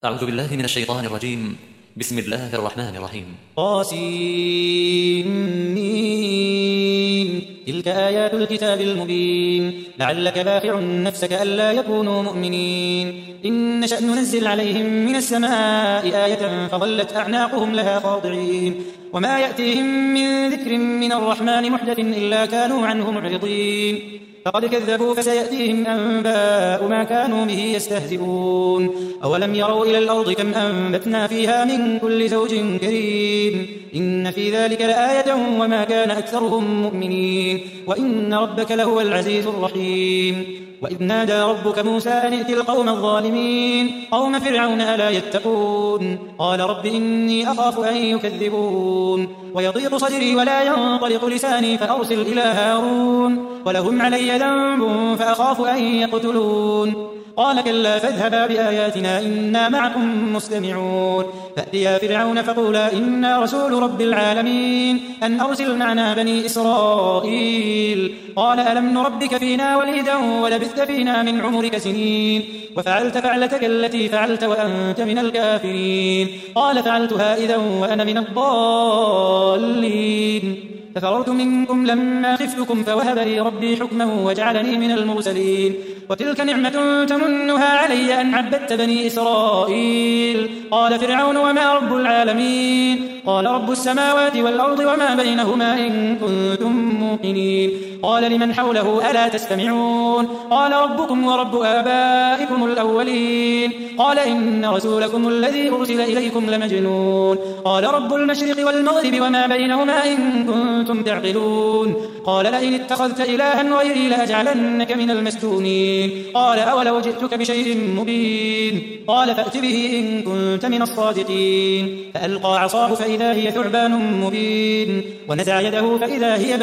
أعوذ بالله من الشيطان الرجيم. بسم الله الرحمن الرحيم. طاسين تلك آيات الكتاب المبين لعلك باخع نفسك ألا يكونوا مؤمنين إن نشأ ننزل عليهم من السماء آية فظلت أعناقهم لها خاضعين وما يأتيهم من ذكر من الرحمن محدث إلا كانوا عنه معرضين فقد كذبوا فسيأتيهم أنباء ما كانوا به يستهزئون أولم يروا إلى الأرض كم أنبتنا فيها من كل زوج كريم إن في ذلك لآية وما كان أكثرهم مؤمنين وإن ربك لهو العزيز الرحيم وإذ نادى ربك موسى أن ائت القوم الظالمين قوم فرعون ألا يتقون قال رب إني أخاف أن يكذبون ويضيق صدري ولا ينطلق لساني فأرسل إلى هارون ولهم علي ذنب فأخاف أن يقتلون قال كلا فاذهبا بآياتنا إنا معكم مستمعون فأتيا فرعون فقولا إنا رسول رب العالمين أن أرسل معنا بني إسرائيل قال ألم نربك فينا وليدا ولبثت فينا من عمرك سنين وفعلت فعلتك التي فعلت وأنت من الكافرين قال فعلتها إذا وأنا من الضالين ففررت منكم لما خفتكم فوهب لي ربي حكما وجعلني من المرسلين وتلك نعمة تمنها علي أن عبدت بني إسرائيل قال فرعون وما رب العالمين قال رب السماوات والأرض وما بينهما إن كنتم موقنين قال لمن حوله ألا تستمعون قال ربكم ورب آبائكم الأولين قال إن رسولكم الذي أرسل إليكم لمجنون قال رب المشرق والمغرب وما بينهما إن كنتم تعقلون قال لئن اتخذت إلها غيري لأجعلنك من المسجونين قال أولو جئتك بشيء مبين قال فأت به إن كنت من الصادقين فألقى عصاه فإذا هي ثعبان مبين ونزع يده فإذا هي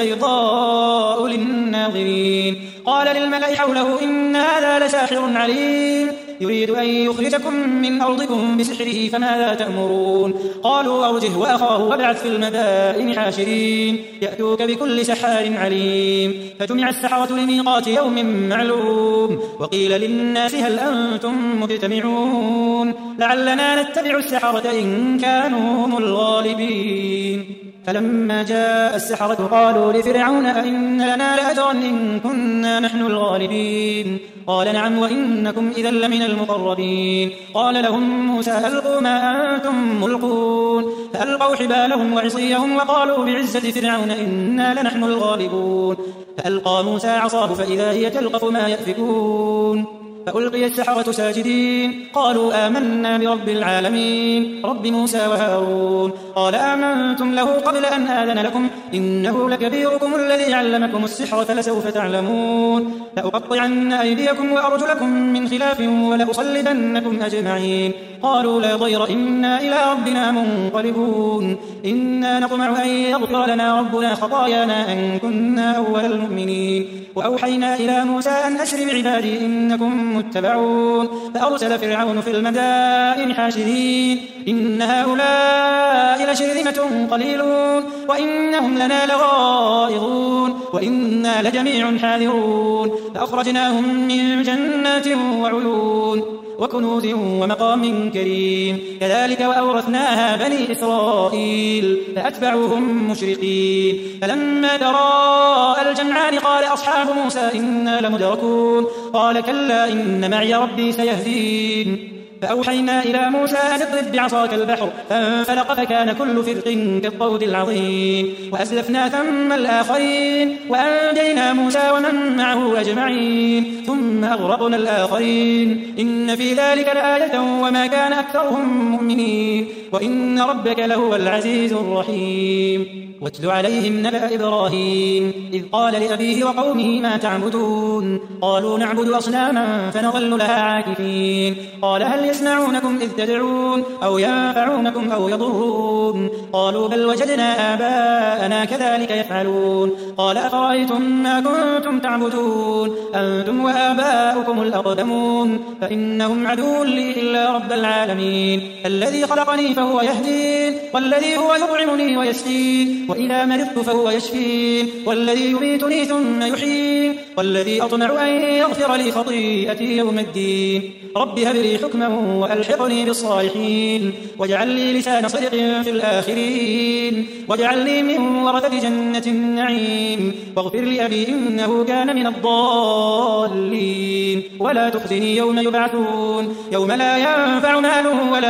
بيضاء للناظرين قال للملأ حوله إن هذا لساحر عليم يريد أن يخرجكم من أرضكم بسحره فماذا تأمرون قالوا أرجه وأخاه وابعث في المدائن حاشرين يأتوك بكل سحار عليم فجمع السحرة لميقات يوم معلوم وقيل للناس هل أنتم مجتمعون لعلنا نتبع السحرة إن كانوا هم الغالبين فلما جاء السحرة قالوا لفرعون أئن لنا لأجرا إن كنا نحن الغالبين قال نعم وإنكم إذا لمن المقربين قال لهم موسى ألقوا ما أنتم ملقون فألقوا حبالهم وعصيهم وقالوا بعزة فرعون إنا لنحن الغالبون فألقى موسى عصاه فإذا هي تلقف ما يأفكون فألقي السحرة ساجدين قالوا آمنا برب العالمين رب موسى وهارون قال آمنتم له قبل أن آذن لكم إنه لكبيركم الذي علمكم السحر فلسوف تعلمون لأقطعن أيديكم وأرجلكم من خلاف ولأصلبنكم أجمعين قالوا لا ضير إنا إلى ربنا منقلبون إنا نطمع أن يغفر لنا ربنا خطايانا أن كنا أول المؤمنين وأوحينا إلى موسى أن أسر بعبادي إنكم متبعون فأرسل فرعون في المدائن حاشرين إن هؤلاء لشرذمة قليلون وإنهم لنا لغائظون وإنا لجميع حاذرون فأخرجناهم من جنات وعيون وكنوز ومقام كريم كذلك وأورثناها بني إسرائيل فأتبعوهم مشرقين فلما تراءى الجمعان قال أصحاب موسى إنا لمدركون قال كلا إن معي ربي سيهدين فأوحينا إلى موسى أن اضرب بعصاك البحر فانفلق فكان كل فرق كالطود العظيم وأزلفنا ثم الآخرين وأنجينا موسى ومن معه أجمعين ثم أغرقنا الآخرين إن في ذلك لآية وما كان أكثرهم مؤمنين وإن ربك لهو العزيز الرحيم واتل عليهم نبأ إبراهيم إذ قال لأبيه وقومه ما تعبدون قالوا نعبد أصناما فنظل لها عاكفين قال هل يسمعونكم إذ تدعون أو ينفعونكم أو يضرون قالوا بل وجدنا آباءنا كذلك يفعلون قال أفرأيتم ما كنتم تعبدون أنتم وآباؤكم الأقدمون فإنهم عدو لي إلا رب العالمين الذي خلقني فهو يهدين والذي هو يطعمني ويسقين وإذا مرضت فهو يشفين والذي يميتني ثم يحيين والذي أطمع أن يغفر لي خطيئتي يوم الدين رب هب لي حكما وألحقني بالصالحين واجعل لي لسان صدق في الآخرين واجعل لي من ورثة جنة النعيم واغفر لأبي إنه كان من الضالين ولا تخزني يوم يبعثون يوم لا ينفع مال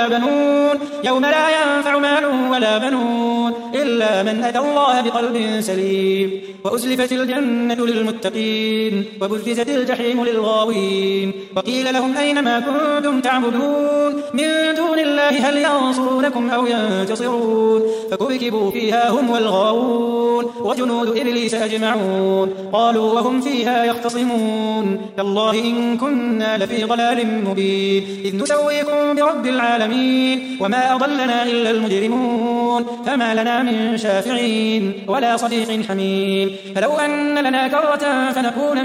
ولا بنون إلا من أتى الله بقلب سليم وأزلفت الجنة للمتقين وبرزت الجحيم للغاوين وقيل لهم أين ما كنتم تعبدون من دون الله هل ينصرونكم أو ينتصرون فكبكبوا فيها هم والغاوون وجنود إبليس أجمعون قالوا وهم فيها يختصمون تالله إن كنا لفي ضلال مبين إذ نسويكم برب العالمين وما أضلنا إلا المجرمون فما لنا من شافعين ولا صديق حميم فلو أن لنا كرة فنكون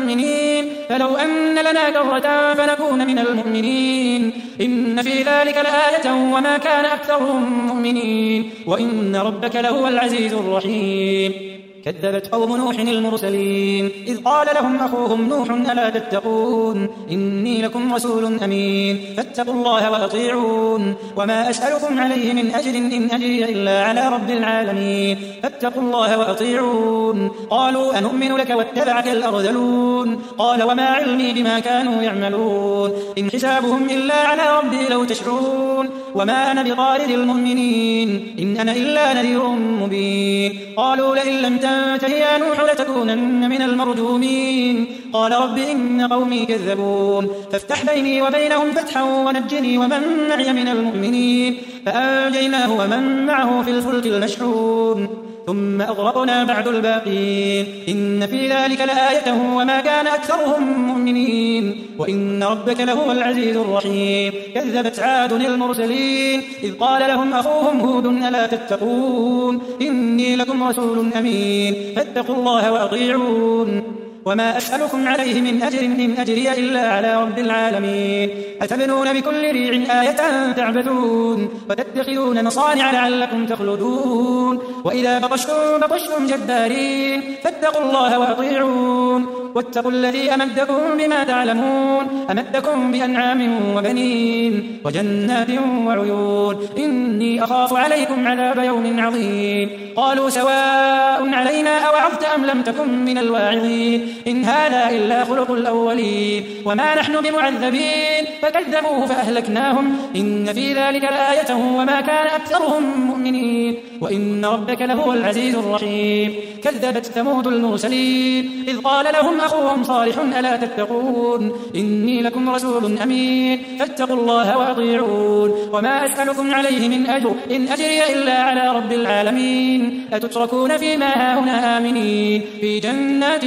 من المؤمنين إن في ذلك لآية وما كان أكثرهم مؤمنين وإن ربك لهو العزيز الرحيم كذبت قوم نوح المرسلين إذ قال لهم أخوهم نوح ألا تتقون إني لكم رسول أمين فاتقوا الله وأطيعون وما أسألكم عليه من أجر إن أجري إلا على رب العالمين فاتقوا الله وأطيعون قالوا أنؤمن لك واتبعك الأرذلون قال وما علمي بما كانوا يعملون إن حسابهم إلا على ربي لو تشعرون وما أنا بطارد المؤمنين إن أنا إلا نذير مبين قالوا لئن لم تنته يا نوح لتكونن من المرجومين قال رب إن قومي كذبون فافتح بيني وبينهم فتحا ونجني ومن معي من المؤمنين فأنجيناه ومن معه في الفلك المشحون ثم أغرقنا بعد الباقين إن في ذلك لآية وما كان أكثرهم مؤمنين وإن ربك لهو العزيز الرحيم كذبت عاد المرسلين إذ قال لهم أخوهم هود ألا تتقون إني لكم رسول أمين فاتقوا الله وأطيعون وما أسألكم عليه من أجر إن أجري إلا على رب العالمين أتبنون بكل ريع آية تعبثون وتتخذون مصانع لعلكم تخلدون وإذا بطشتم جبارين فاتقوا الله وأطيعون واتقوا الذي أمدكم بما تعلمون أمدكم بأنعام وبنين وجنات وعيون إني أخاف عليكم عذاب يوم عظيم قالوا سواء علينا أوعظت أم لم تكن من الواعظين إن هذا إلا خلق الأولين وما نحن بمعذبين فكذبوه فأهلكناهم إن في ذلك لآية وما كان أكثرهم مؤمنين وإن ربك لهو العزيز الرحيم كذبت ثمود المرسلين إذ قال لهم أخوهم صالح ألا تتقون إني لكم رسول أمين فاتقوا الله وأطيعون وما أسألكم عليه من أجر إن أجري إلا على رب العالمين أتتركون فيما هاهنا آمنين في جنات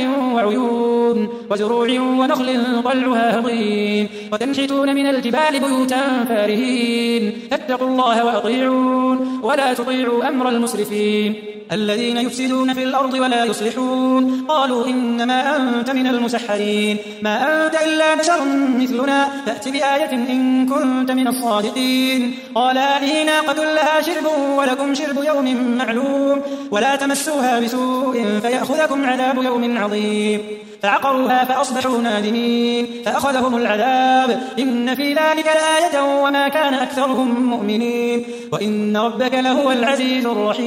وعيون وزروع ونخل طلعها هضيم وتنحتون من الجبال بيوتا فارهين فاتقوا الله وأطيعون ولا تطيعوا أمر المسرفين الذين يفسدون في الأرض ولا يصلحون قالوا إنما أنت من المسحرين ما أنت إلا بشر مثلنا فأت بآية إن كنت من الصادقين قال هذه ناقة لها شرب ولكم شرب يوم معلوم ولا تمسوها بسوء فيأخذكم عذاب يوم عظيم فعقروها فأصبحوا نادمين فأخذهم العذاب إن في ذلك لآية وما كان أكثرهم مؤمنين وإن ربك لهو العزيز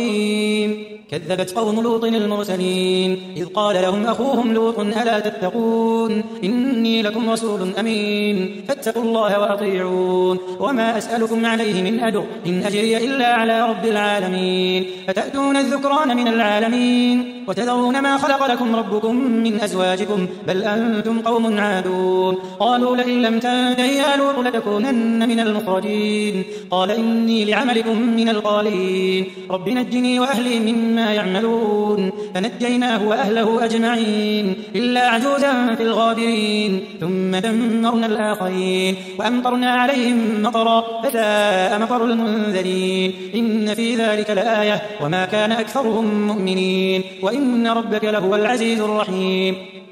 الرحيم كذبت قوم لوط المرسلين إذ قال لهم أخوهم لوط ألا تتقون إني لكم رسول أمين فاتقوا الله وأطيعون وما أسألكم عليه من أجر إن أجري إلا على رب العالمين فتأتون الذكران من العالمين وتذرون ما خلق لكم ربكم من أزواجكم بل أنتم قوم عادون قالوا لئن لم تنته يا لوط لتكونن من المخرجين قال إني لعملكم من القالين رب نجني وأهلي مما يعملون فنجيناه وأهله أجمعين إلا عجوزا في الغابرين ثم دمرنا الآخرين وأمطرنا عليهم مطرا فساء مطر المنذرين إن في ذلك لآية وما كان أكثرهم مؤمنين وإن ربك لهو العزيز الرحيم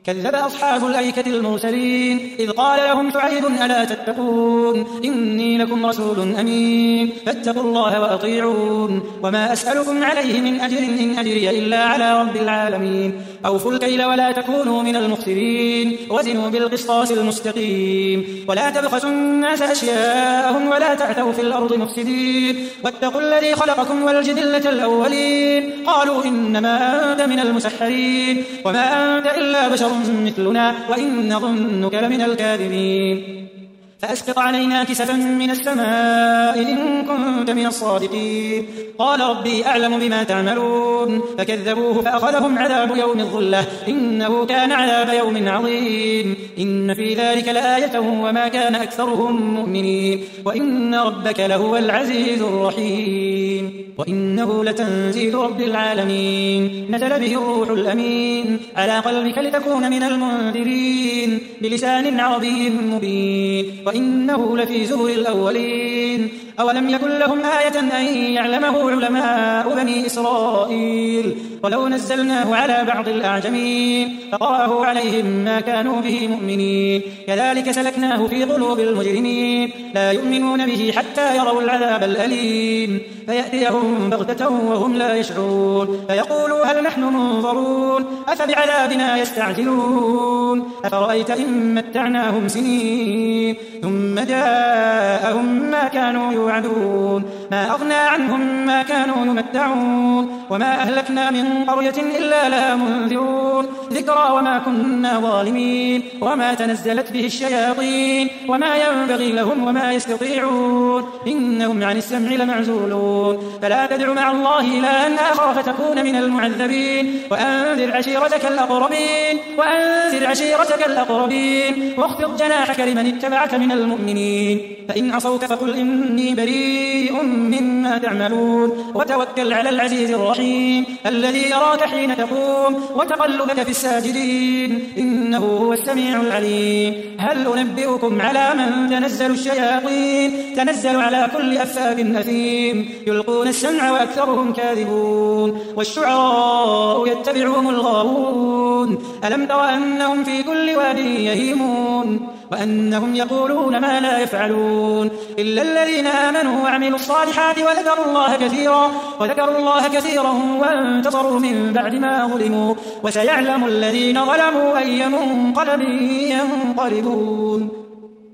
كذب أصحاب الأيكة المرسلين إذ قال لهم شعيب ألا تتقون إني لكم رسول أمين فاتقوا الله وأطيعون وما أسألكم عليه من أجر إن أجري إلا على رب العالمين أوفوا الكيل ولا تكونوا من المخسرين وزنوا بالقسطاس المستقيم ولا تبخسوا الناس أشياءهم ولا تعثوا في الأرض مفسدين واتقوا الذي خلقكم والجبلة الأولين قالوا إنما أنت من المسحرين وما أنت إلا بشر مثلنا وإن نظنك لمن الكاذبين فأسقط علينا كسفا من السماء إن كنت من الصادقين قال ربي أعلم بما تعملون فكذبوه فأخذهم عذاب يوم الظلة إنه كان عذاب يوم عظيم إن في ذلك لآية وما كان أكثرهم مؤمنين وإن ربك لهو العزيز الرحيم وإنه لتنزيل رب العالمين نزل به الروح الأمين على قلبك لتكون من المنذرين بلسان عربي مبين وإنه لفي زبر الأولين أولم يكن لهم آية أن يعلمه علماء بني إسرائيل ولو نزلناه على بعض الأعجمين فقرأه عليهم ما كانوا به مؤمنين كذلك سلكناه في قلوب المجرمين لا يؤمنون به حتى يروا العذاب الأليم فيأتيهم بغتة وهم لا يشعرون فيقولوا هل نحن منظرون أفبعذابنا يستعجلون أفرأيت إن متعناهم سنين ثم جاءهم ما كانوا يوعدون ما أغنى عنهم ما كانوا يمتعون وما أهلكنا من قرية إلا لها منذرون ذكرى وما كنا ظالمين وما تنزلت به الشياطين وما ينبغي لهم وما يستطيعون إنهم عن السمع لمعزولون فلا تدع مع الله إلها آخر فتكون من المعذبين وأنذر عشيرتك الأقربين واخفض جناحك لمن اتبعك من المؤمنين فإن عصوك فقل إني بريء مما تعملون وتوكل على العزيز الرحيم الذي يراك حين تقوم وتقلبك في الساجدين إنه هو السميع العليم هل أنبئكم على من تنزل الشياطين تنزل على كل أفاك أثيم يلقون السمع وأكثرهم كاذبون والشعراء يتبعهم الغاوون ألم تر أنهم في كل واد يهيمون وأنهم يقولون ما لا يفعلون إلا الذين آمنوا وعملوا الصالحات وذكروا الله كثيرا وانتصروا من بعد ما ظلموا وسيعلم الذين ظلموا أي منقلب ينقلبون